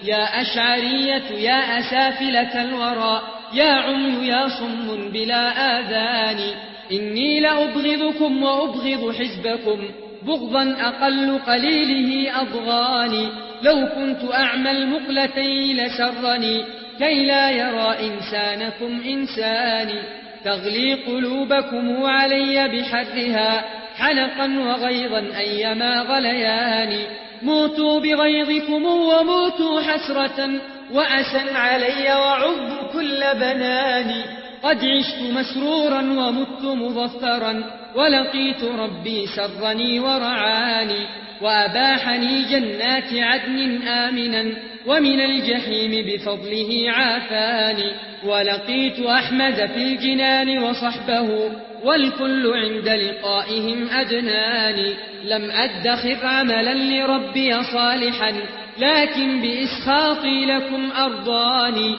يا أشعرية يا أسافلة الورى يا عمي يا صم بلا آذان إني لأبغضكم وأبغض حزبكم بغضا أقل قليله أضغاني لو كنت أعمى المقلتين لسرني كي لا يرى إنسانكم إنساني تغلي قلوبكم علي بحرها حنقا وغيظا أيما غليان موتوا بغيظكم وموتوا حسرة وأسا علي وعض كل بناني قد عشت مسرورا ومت مظفرا ولقيت ربي سرني ورعاني وأباحني جنات عدن آمنا ومن الجحيم بفضله عافاني ولقيت أحمد في الجنان وصحبه والكل عند لقائهم أدناني لم أدخر عملا لربي صالحا لكن بإسخاطي لكم أرضاني